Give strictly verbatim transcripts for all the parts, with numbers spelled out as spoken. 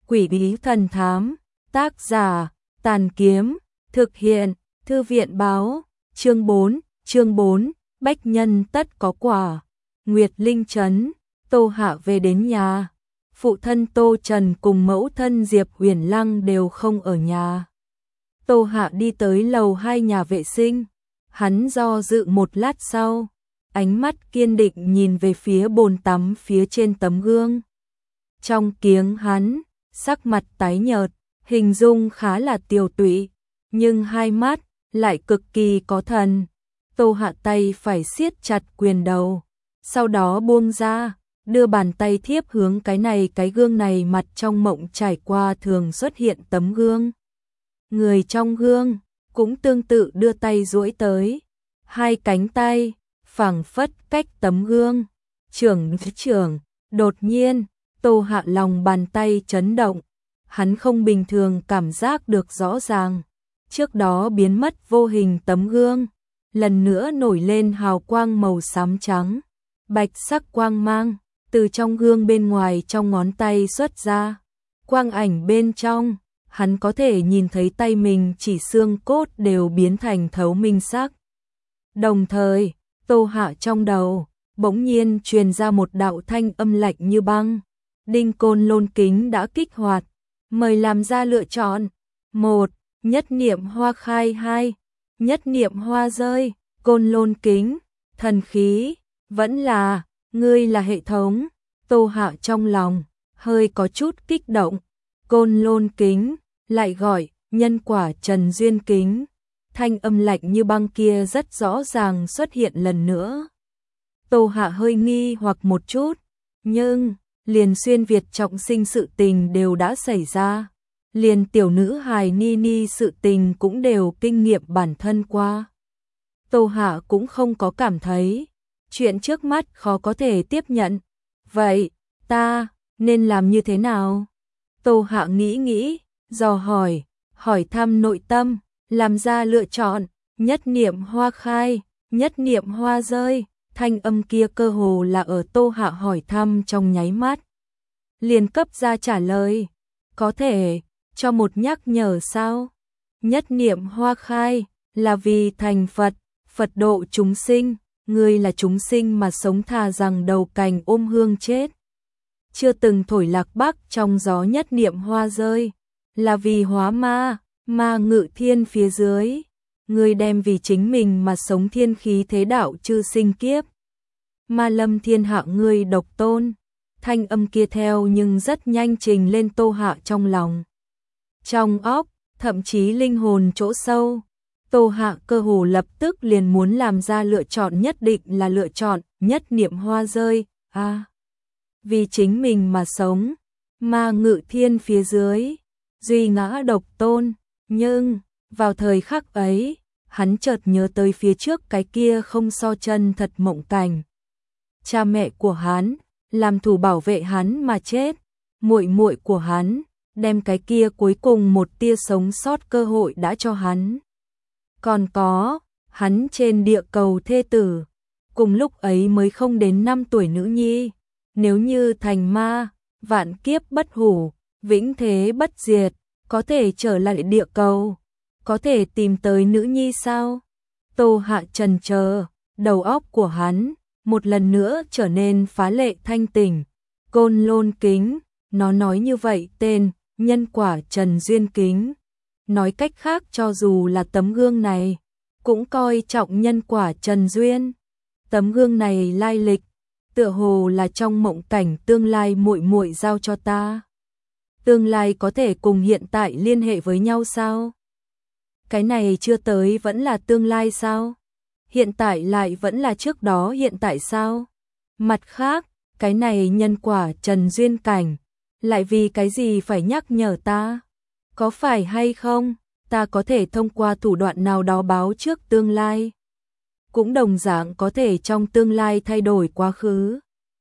Quỷ bí thần thám, tác giả, Tàn Kiếm, thực hiện, Thư viện báo, chương bốn, chương bốn, bách nhân tất có quả. Nguyệt Linh trấn, Tô Hạ về đến nhà. Phụ thân Tô Trần cùng mẫu thân Diệp Huyền Lăng đều không ở nhà. Tô Hạ đi tới lầu hai nhà vệ sinh. Hắn do dự một lát sau, ánh mắt kiên định nhìn về phía bồn tắm phía trên tấm gương. Trong kiếng hắn, sắc mặt tái nhợt, hình dung khá là tiều tụy, nhưng hai mắt lại cực kỳ có thần. Tô Hạ tay phải siết chặt quyền đầu, sau đó buông ra, đưa bàn tay thiếp hướng cái này cái gương này mặt trong mộng trải qua thường xuất hiện tấm gương. Người trong gương cũng tương tự đưa tay duỗi tới, hai cánh tay phảng phất cách tấm gương. Trưởng trưởng, đột nhiên, Tô Hạ lòng bàn tay chấn động, hắn không bình thường cảm giác được rõ ràng. Trước đó biến mất vô hình tấm gương, lần nữa nổi lên hào quang màu xám trắng, bạch sắc quang mang, từ trong gương bên ngoài trong ngón tay xuất ra. Quang ảnh bên trong, hắn có thể nhìn thấy tay mình chỉ xương cốt đều biến thành thấu minh sắc. Đồng thời, Tô Hạ trong đầu, bỗng nhiên truyền ra một đạo thanh âm lạnh như băng. Đinh Côn Lôn kính đã kích hoạt, mời làm ra lựa chọn. Một, nhất niệm hoa khai. Hai, nhất niệm hoa rơi. Côn Lôn kính, thần khí, vẫn là, ngươi là hệ thống. Tô Hạ trong lòng, hơi có chút kích động. Côn Lôn kính, lại gọi, nhân quả Trần Duyên kính. Thanh âm lạnh như băng kia rất rõ ràng xuất hiện lần nữa. Tô Hạ hơi nghi hoặc một chút, nhưng liền xuyên Việt trọng sinh sự tình đều đã xảy ra, liền tiểu nữ hài Ni Ni sự tình cũng đều kinh nghiệm bản thân qua. Tô Hạ cũng không có cảm thấy chuyện trước mắt khó có thể tiếp nhận. Vậy, ta nên làm như thế nào? Tô Hạ nghĩ nghĩ, dò hỏi, hỏi thăm nội tâm, làm ra lựa chọn. Nhất niệm hoa khai, nhất niệm hoa rơi. Thanh âm kia cơ hồ là ở Tô Hạ hỏi thăm trong nháy mắt liền cấp ra trả lời. Có thể cho một nhắc nhở sao? Nhất niệm hoa khai là vì thành Phật, Phật độ chúng sinh. Ngươi là chúng sinh mà sống thà rằng đầu cành ôm hương chết. Chưa từng thổi lạc bắc trong gió. Nhất niệm hoa rơi là vì hóa ma, ma ngự thiên phía dưới. Ngươi đem vì chính mình mà sống thiên khí thế đạo chư sinh kiếp. Ma lâm thiên hạ ngươi độc tôn. Thanh âm kia theo nhưng rất nhanh trình lên Tô Hạ trong lòng, trong óc, thậm chí linh hồn chỗ sâu. Tô Hạ cơ hồ lập tức liền muốn làm ra lựa chọn, nhất định là lựa chọn nhất niệm hoa rơi. À, vì chính mình mà sống, ma ngự thiên phía dưới, duy ngã độc tôn. Nhưng vào thời khắc ấy, hắn chợt nhớ tới phía trước cái kia không so chân thật mộng cảnh. Cha mẹ của hắn làm thủ bảo vệ hắn mà chết, muội muội của hắn đem cái kia cuối cùng một tia sống sót cơ hội đã cho hắn. Còn có, hắn trên địa cầu thê tử, cùng lúc ấy mới không đến năm tuổi nữ nhi, nếu như thành ma, vạn kiếp bất hủ, vĩnh thế bất diệt, có thể trở lại địa cầu, có thể tìm tới nữ nhi sao? Tô Hạ trần chờ, đầu óc của hắn một lần nữa trở nên phá lệ thanh tỉnh. Côn Lôn kính, nó nói như vậy tên, nhân quả Trần Duyên kính. Nói cách khác cho dù là tấm gương này, cũng coi trọng nhân quả Trần Duyên. Tấm gương này lai lịch, tựa hồ là trong mộng cảnh tương lai muội muội giao cho ta. Tương lai có thể cùng hiện tại liên hệ với nhau sao? Cái này chưa tới vẫn là tương lai sao? Hiện tại lại vẫn là trước đó hiện tại sao? Mặt khác, cái này nhân quả Trần Duyên cảnh, lại vì cái gì phải nhắc nhở ta? Có phải hay không, ta có thể thông qua thủ đoạn nào đó báo trước tương lai? Cũng đồng dạng có thể trong tương lai thay đổi quá khứ.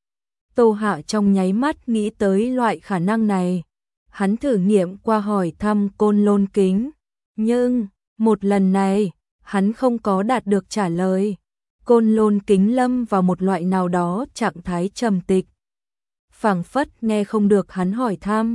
Tô Hạ trong nháy mắt nghĩ tới loại khả năng này. Hắn thử nghiệm qua hỏi thăm Côn Lôn kính, nhưng một lần này hắn không có đạt được trả lời. Côn Lôn kính lâm vào một loại nào đó trạng thái trầm tịch, phảng phất nghe không được hắn hỏi thăm.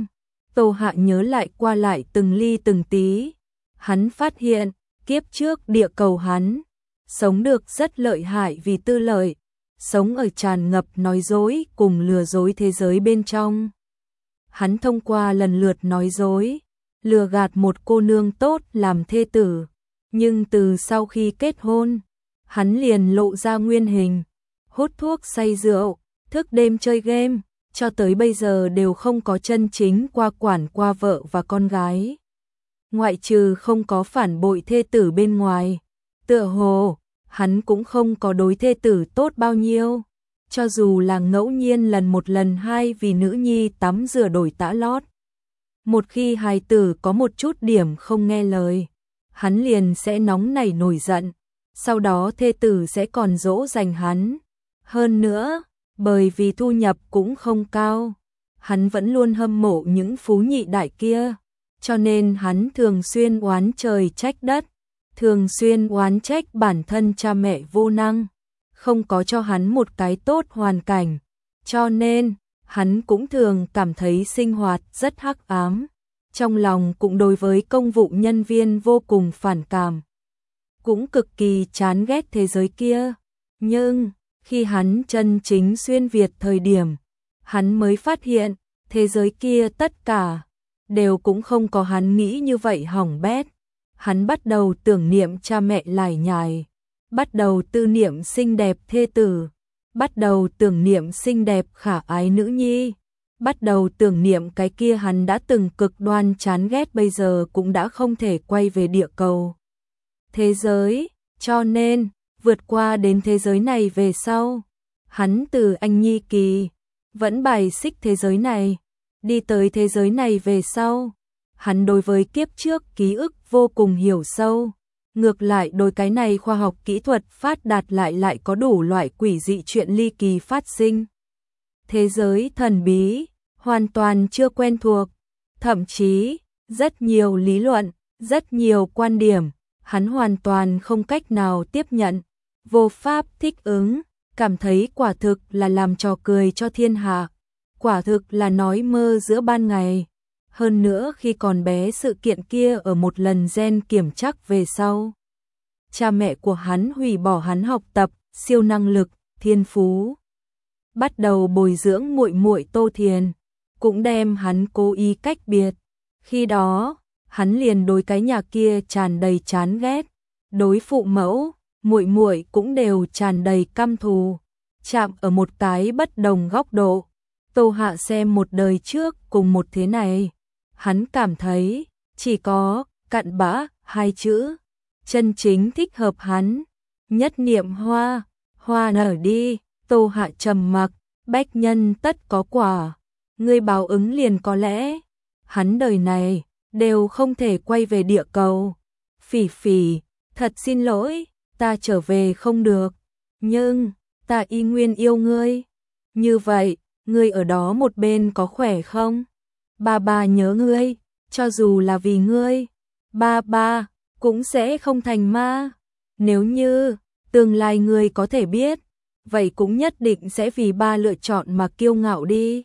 Tô Hạ nhớ lại qua lại từng ly từng tí. Hắn phát hiện, kiếp trước địa cầu hắn sống được rất lợi hại vì tư lợi, sống ở tràn ngập nói dối cùng lừa dối thế giới bên trong. Hắn thông qua lần lượt nói dối, lừa gạt một cô nương tốt làm thê tử, nhưng từ sau khi kết hôn, hắn liền lộ ra nguyên hình, hút thuốc say rượu, thức đêm chơi game, cho tới bây giờ đều không có chân chính qua quản qua vợ và con gái. Ngoại trừ không có phản bội thê tử bên ngoài, tựa hồ, hắn cũng không có đối thê tử tốt bao nhiêu, cho dù là ngẫu nhiên lần một lần hai vì nữ nhi tắm rửa đổi tã lót. Một khi hài tử có một chút điểm không nghe lời, hắn liền sẽ nóng nảy nổi giận, sau đó thê tử sẽ còn dỗ dành hắn. Hơn nữa, bởi vì thu nhập cũng không cao, hắn vẫn luôn hâm mộ những phú nhị đại kia, cho nên hắn thường xuyên oán trời trách đất, thường xuyên oán trách bản thân cha mẹ vô năng, không có cho hắn một cái tốt hoàn cảnh, cho nên hắn cũng thường cảm thấy sinh hoạt rất hắc ám, trong lòng cũng đối với công vụ nhân viên vô cùng phản cảm, cũng cực kỳ chán ghét thế giới kia. Nhưng khi hắn chân chính xuyên Việt thời điểm, hắn mới phát hiện thế giới kia tất cả đều cũng không có hắn nghĩ như vậy hỏng bét. Hắn bắt đầu tưởng niệm cha mẹ lải nhải, bắt đầu tư niệm xinh đẹp thê tử, bắt đầu tưởng niệm xinh đẹp khả ái nữ nhi, bắt đầu tưởng niệm cái kia hắn đã từng cực đoan chán ghét bây giờ cũng đã không thể quay về địa cầu. Thế giới, cho nên, vượt qua đến thế giới này về sau, hắn từ anh nhi kỳ, vẫn bài xích thế giới này, đi tới thế giới này về sau. Hắn đối với kiếp trước ký ức vô cùng hiểu sâu, ngược lại đối cái này khoa học kỹ thuật phát đạt lại lại có đủ loại quỷ dị chuyện ly kỳ phát sinh. Thế giới thần bí, hoàn toàn chưa quen thuộc, thậm chí, rất nhiều lý luận, rất nhiều quan điểm, hắn hoàn toàn không cách nào tiếp nhận, vô pháp thích ứng, cảm thấy quả thực là làm trò cười cho thiên hạ, quả thực là nói mơ giữa ban ngày. Hơn nữa khi còn bé sự kiện kia ở một lần gen kiểm chắc về sau, cha mẹ của hắn hủy bỏ hắn học tập, siêu năng lực, thiên phú, bắt đầu bồi dưỡng muội muội Tô Thiền, cũng đem hắn cố ý cách biệt. Khi đó, hắn liền đối cái nhà kia tràn đầy chán ghét, đối phụ mẫu, muội muội cũng đều tràn đầy căm thù. Chạm ở một cái bất đồng góc độ, Tô Hạ xem một đời trước cùng một thế này, hắn cảm thấy chỉ có cặn bã hai chữ chân chính thích hợp hắn. Nhất niệm hoa, hoa nở đi. Tô Hạ trầm mặc, bách nhân tất có quả, ngươi báo ứng liền có lẽ. Hắn đời này đều không thể quay về địa cầu. Phỉ Phỉ, thật xin lỗi, ta trở về không được, nhưng ta y nguyên yêu ngươi. Như vậy, ngươi ở đó một bên có khỏe không? Ba ba nhớ ngươi, cho dù là vì ngươi, ba ba cũng sẽ không thành ma. Nếu như tương lai ngươi có thể biết, vậy cũng nhất định sẽ vì ba lựa chọn mà kiêu ngạo đi.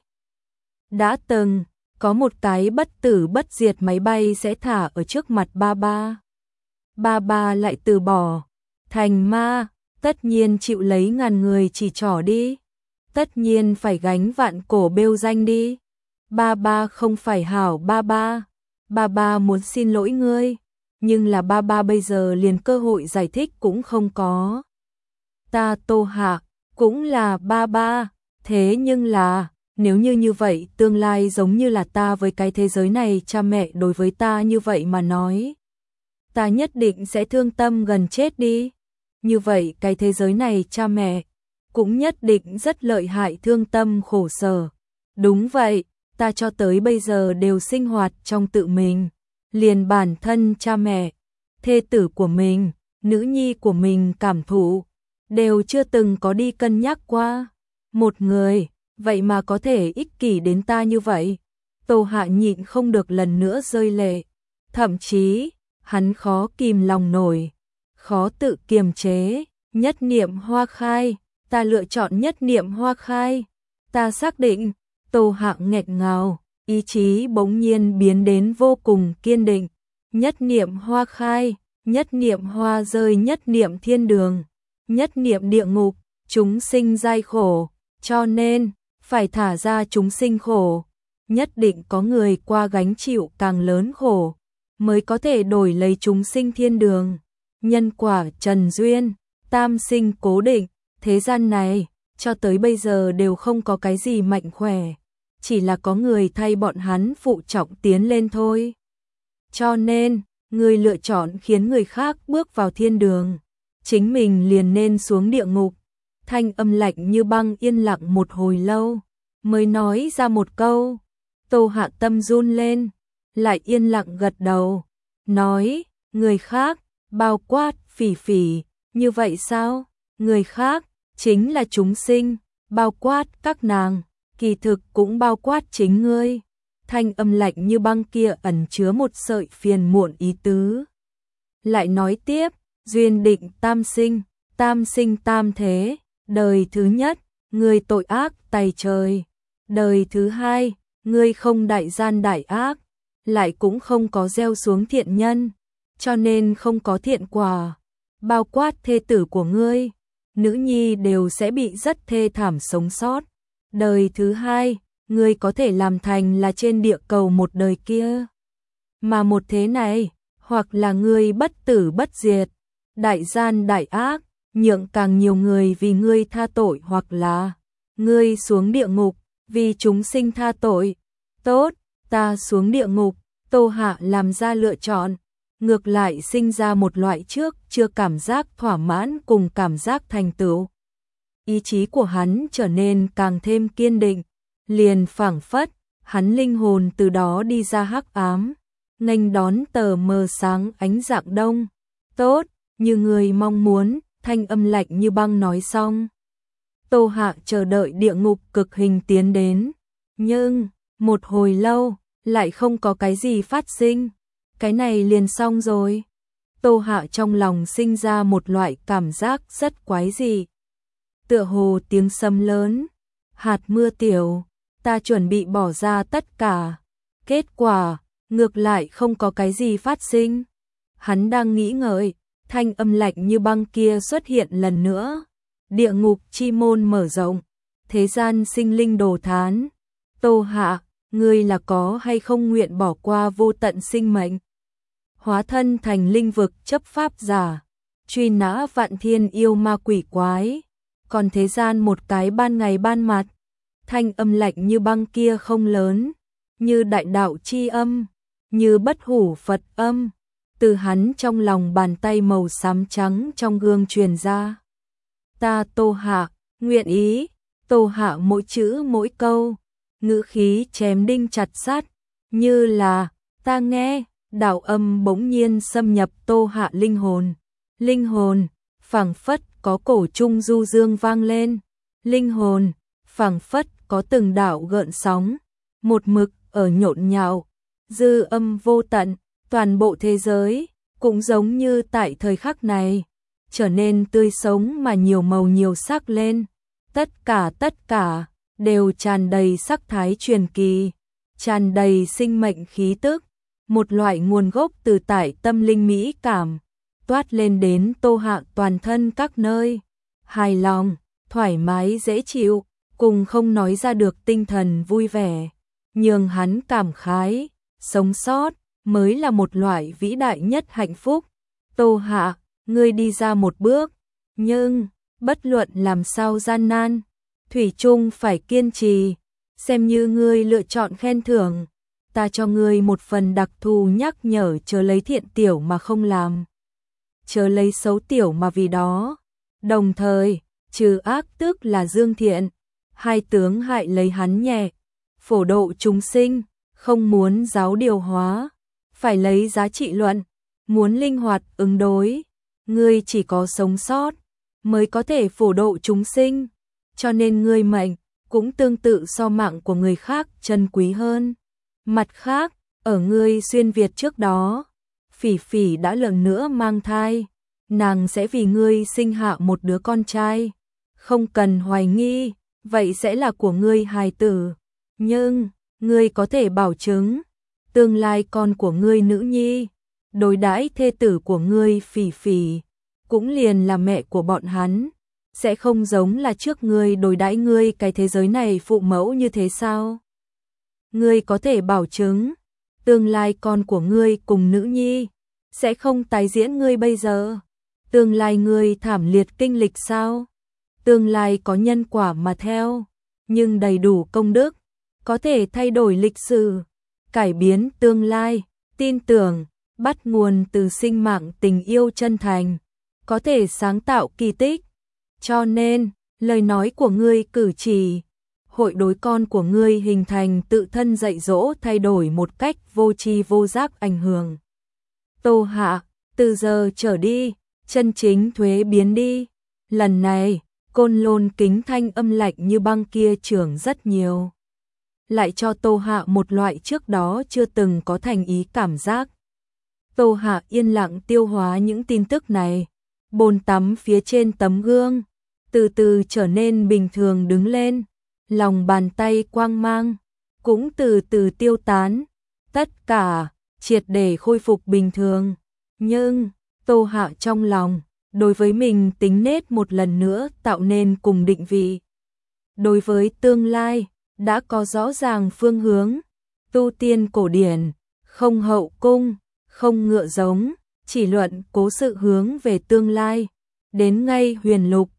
Đã từng có một cái bất tử bất diệt máy bay sẽ thả ở trước mặt ba ba. Ba ba lại từ bỏ, thành ma, tất nhiên chịu lấy ngàn người chỉ trỏ đi, tất nhiên phải gánh vạn cổ bêu danh đi. Ba ba không phải hảo ba ba, ba ba muốn xin lỗi ngươi, nhưng là ba ba bây giờ liền cơ hội giải thích cũng không có. Ta Tô Hạ, cũng là ba ba, thế nhưng là, nếu như như vậy tương lai giống như là ta với cái thế giới này cha mẹ đối với ta như vậy mà nói, ta nhất định sẽ thương tâm gần chết đi. Như vậy cái thế giới này cha mẹ cũng nhất định rất lợi hại thương tâm khổ sở. Đúng vậy, ta cho tới bây giờ đều sinh hoạt trong tự mình, liền bản thân cha mẹ, thê tử của mình, nữ nhi của mình cảm thụ, đều chưa từng có đi cân nhắc qua. Một người, vậy mà có thể ích kỷ đến ta như vậy. Tô Hạ nhịn không được lần nữa rơi lệ, thậm chí, hắn khó kìm lòng nổi, khó tự kiềm chế. Nhất niệm hoa khai, ta lựa chọn nhất niệm hoa khai, ta xác định. Tô Hạ nghẹn ngào, ý chí bỗng nhiên biến đến vô cùng kiên định. Nhất niệm hoa khai, nhất niệm hoa rơi, nhất niệm thiên đường, nhất niệm địa ngục, chúng sinh giai khổ, cho nên phải thả ra chúng sinh khổ. Nhất định có người qua gánh chịu càng lớn khổ, mới có thể đổi lấy chúng sinh thiên đường. Nhân quả trần duyên, tam sinh cố định, thế gian này, cho tới bây giờ đều không có cái gì mạnh khỏe, chỉ là có người thay bọn hắn phụ trọng tiến lên thôi. Cho nên, người lựa chọn khiến người khác bước vào thiên đường, chính mình liền nên xuống địa ngục. Thanh âm lạnh như băng yên lặng một hồi lâu, mới nói ra một câu. Tô Hạ tâm run lên, lại yên lặng gật đầu, nói, người khác, bao quát Phỉ Phỉ, như vậy sao? Người khác, chính là chúng sinh, bao quát các nàng, kỳ thực cũng bao quát chính ngươi. Thanh âm lạnh như băng kia ẩn chứa một sợi phiền muộn ý tứ. Lại nói tiếp, duyên định tam sinh, tam sinh tam thế, đời thứ nhất, ngươi tội ác tày trời, đời thứ hai, ngươi không đại gian đại ác, lại cũng không có gieo xuống thiện nhân, cho nên không có thiện quả. Bao quát thê tử của ngươi, nữ nhi đều sẽ bị rất thê thảm sống sót. Đời thứ hai, ngươi có thể làm thành là trên địa cầu một đời kia, mà một thế này, hoặc là ngươi bất tử bất diệt, đại gian đại ác, nhượng càng nhiều người vì ngươi tha tội, hoặc là ngươi xuống địa ngục vì chúng sinh tha tội. Tốt, ta xuống địa ngục. Tô Hạ làm ra lựa chọn, ngược lại sinh ra một loại trước chưa cảm giác thỏa mãn cùng cảm giác thành tựu. Ý chí của hắn trở nên càng thêm kiên định, liền phảng phất, hắn linh hồn từ đó đi ra hắc ám, nghênh đón tờ mờ sáng ánh rạng đông. Tốt, như người mong muốn, thanh âm lạnh như băng nói xong. Tô Hạ chờ đợi địa ngục cực hình tiến đến, nhưng một hồi lâu lại không có cái gì phát sinh. Cái này liền xong rồi. Tô Hạ trong lòng sinh ra một loại cảm giác rất quái dị. Tựa hồ tiếng sấm lớn, hạt mưa tiểu, ta chuẩn bị bỏ ra tất cả. Kết quả, ngược lại không có cái gì phát sinh. Hắn đang nghĩ ngợi, thanh âm lạnh như băng kia xuất hiện lần nữa. Địa ngục chi môn mở rộng, thế gian sinh linh đồ thán. Tô Hạ, ngươi là có hay không nguyện bỏ qua vô tận sinh mệnh, hóa thân thành linh vực chấp pháp giả, truy nã vạn thiên yêu ma quỷ quái, còn thế gian một cái ban ngày ban mặt. Thanh âm lạnh như băng kia không lớn, như đại đạo chi âm, như bất hủ Phật âm, từ hắn trong lòng bàn tay màu xám trắng trong gương truyền ra. Ta Tô Hạ, nguyện ý. Tô Hạ mỗi chữ mỗi câu, ngữ khí chém đinh chặt sắt, như là, ta nghe, đạo âm bỗng nhiên xâm nhập Tô Hạ linh hồn. Linh hồn, phảng phất có cổ trung du dương vang lên. Linh hồn, phảng phất có từng đạo gợn sóng, một mực ở nhộn nhạo, dư âm vô tận, toàn bộ thế giới, cũng giống như tại thời khắc này, trở nên tươi sống mà nhiều màu nhiều sắc lên. Tất cả tất cả đều tràn đầy sắc thái truyền kỳ, tràn đầy sinh mệnh khí tức, một loại nguồn gốc từ tại tâm linh mỹ cảm, toát lên đến Tô Hạ toàn thân các nơi, hài lòng, thoải mái dễ chịu, cùng không nói ra được tinh thần vui vẻ, nhường hắn cảm khái, sống sót mới là một loại vĩ đại nhất hạnh phúc. Tô Hạ, ngươi đi ra một bước, nhưng bất luận làm sao gian nan, thủy chung phải kiên trì, xem như ngươi lựa chọn khen thưởng, ta cho ngươi một phần đặc thù nhắc nhở, chớ lấy thiện tiểu mà không làm, chớ lấy xấu tiểu mà vì đó. Đồng thời, trừ ác tức là dương thiện, hai tướng hại lấy hắn nhẹ, phổ độ chúng sinh, không muốn giáo điều hóa, phải lấy giá trị luận, muốn linh hoạt ứng đối, ngươi chỉ có sống sót mới có thể phổ độ chúng sinh, cho nên ngươi mệnh cũng tương tự so mạng của người khác chân quý hơn. Mặt khác, ở ngươi xuyên Việt trước đó, Phỉ Phỉ đã lần nữa mang thai, nàng sẽ vì ngươi sinh hạ một đứa con trai, không cần hoài nghi, vậy sẽ là của ngươi hài tử. Nhưng, ngươi có thể bảo chứng tương lai con của ngươi nữ nhi, đối đãi thê tử của ngươi Phỉ Phỉ, cũng liền là mẹ của bọn hắn, sẽ không giống là trước ngươi đối đãi ngươi cái thế giới này phụ mẫu như thế sao? Ngươi có thể bảo chứng tương lai con của ngươi cùng nữ nhi sẽ không tái diễn ngươi bây giờ, tương lai ngươi thảm liệt kinh lịch sao? Tương lai có nhân quả mà theo, nhưng đầy đủ công đức, có thể thay đổi lịch sử, cải biến tương lai, tin tưởng, bắt nguồn từ sinh mạng tình yêu chân thành, có thể sáng tạo kỳ tích. Cho nên, lời nói của ngươi cử chỉ, hội đối con của ngươi hình thành tự thân dạy dỗ thay đổi một cách vô tri vô giác ảnh hưởng. Tô Hạ, từ giờ trở đi, chân chính thuế biến đi. Lần này, Côn Lôn Kính thanh âm lạnh như băng kia trưởng rất nhiều. Lại cho Tô Hạ một loại trước đó chưa từng có thành ý cảm giác. Tô Hạ yên lặng tiêu hóa những tin tức này, bồn tắm phía trên tấm gương, từ từ trở nên bình thường đứng lên, lòng bàn tay quang mang, cũng từ từ tiêu tán, tất cả, triệt để khôi phục bình thường. Nhưng, Tô Hạ trong lòng, đối với mình tính nết một lần nữa tạo nên cùng định vị. Đối với tương lai, đã có rõ ràng phương hướng, tu tiên cổ điển, không hậu cung, không ngựa giống, chỉ luận cố sự hướng về tương lai, đến ngay huyền lục,